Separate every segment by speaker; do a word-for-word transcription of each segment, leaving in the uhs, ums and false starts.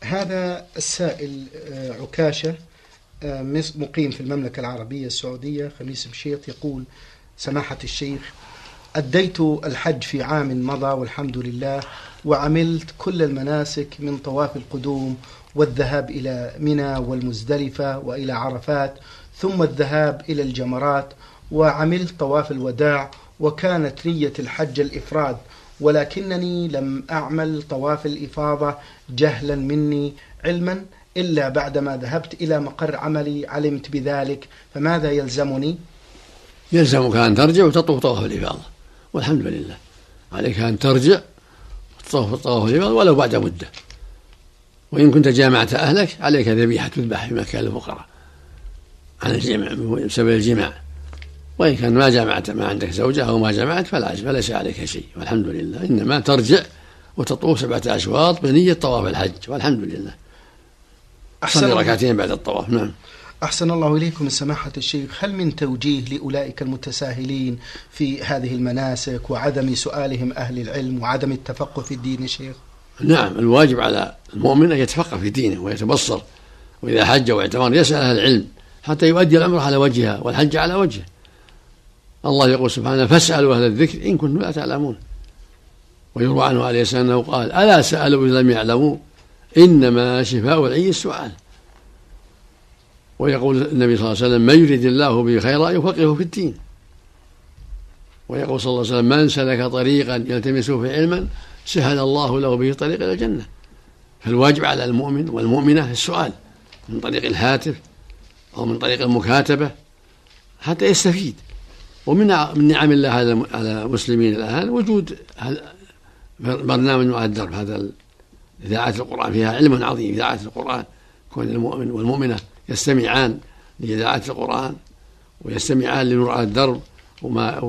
Speaker 1: هذا السائل عكاشة مقيم في المملكة العربية السعودية خميس مشيط يقول: سماحة الشيخ، أديت الحج في عام مضى والحمد لله، وعملت كل المناسك من طواف القدوم والذهاب إلى منى والمزدلفة وإلى عرفات، ثم الذهاب إلى الجمرات، وعملت طواف الوداع، وكانت نية الحج الإفراد، ولكنني لم أعمل طواف الإفاضة جهلا مني، علما إلا بعدما ذهبت إلى مقر عملي علمت بذلك، فماذا يلزمني؟
Speaker 2: يلزمك أن ترجع وتطوف طواف الإفاضة، والحمد لله. عليك أن ترجع وتطوف طواف الإفاضة ولو بعد مدة. وإن كنت جامعت أهلك عليك ذبيحة تذبح في مكان الفقراء عن الجمع بسبب الجماع. وإن كان ما جامعت، ما عندك زوجة أو ما جامعت، فلا فليس عليك شيء، والحمد لله. إنما ترجع وتطوف سبعة أشواط بنية طواف الحج، والحمد لله. أحسن ركعتين بعد الطواف. نعم.
Speaker 1: أحسن الله إليكم سماحة الشيخ، هل من توجيه لأولئك المتساهلين في هذه المناسك وعدم سؤالهم أهل العلم وعدم التفقه في الدين يا شيخ؟
Speaker 2: نعم، الواجب على المؤمن أن يتفقه في دينه ويتبصر، وإذا حج واعتمر يسأل أهل العلم حتى يؤدي الأمر على وجهها والحج على وجهه. الله يقول سبحانه: فاسألوا أهل الذكر إن كنتم لا تعلمون. ويروى عنه عليه السلام أنه قال: ألا سألوا إذا لم يعلموا، إنما شفاء العي السؤال. ويقول النبي صلى الله عليه وسلم: من يريد الله به خيرا يفقهه في الدين. ويقول صلى الله عليه وسلم: من سلك طريقا يلتمس فيه علما سهل الله له به طريق إلى الجنة. فالواجب على المؤمن والمؤمنة السؤال من طريق الهاتف أو من طريق المكاتبة حتى يستفيد. ومن من نعم الله على المسلمين الآن وجود برنامج مع الدرب، هذا إذاعة القرآن فيها علم عظيم. إذاعة القرآن كون المؤمن والمؤمنة يستمعان لإذاعة القرآن ويستمعان لنور على الدرب وما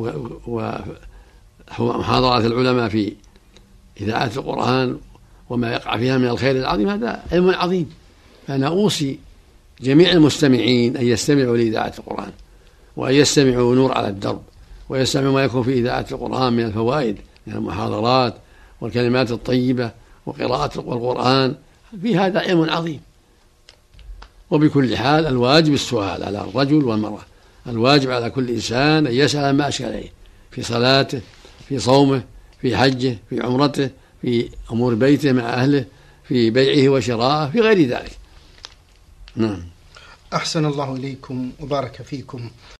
Speaker 2: ومحاضرات العلماء في إذاعة القرآن وما يقع فيها من الخير العظيم، هذا علم عظيم. فأنا أوصي جميع المستمعين أن يستمعوا لإذاعة القرآن، وأن يستمعوا نور على الدرب، ويستمعوا ما يكون في إذاعة القرآن من الفوائد من المحاضرات والكلمات الطيبة وقراءة القرآن، في هذا علم عظيم. وبكل حال الواجب السؤال على الرجل والمرأة، الواجب على كل إنسان أن يسأل ما أشكل عليه في صلاته، في صومه، في حجه، في عمرته، في أمور بيته مع أهله، في بيعه وشرائه، في غير ذلك. نعم.
Speaker 1: أحسن الله إليكم وبارك فيكم.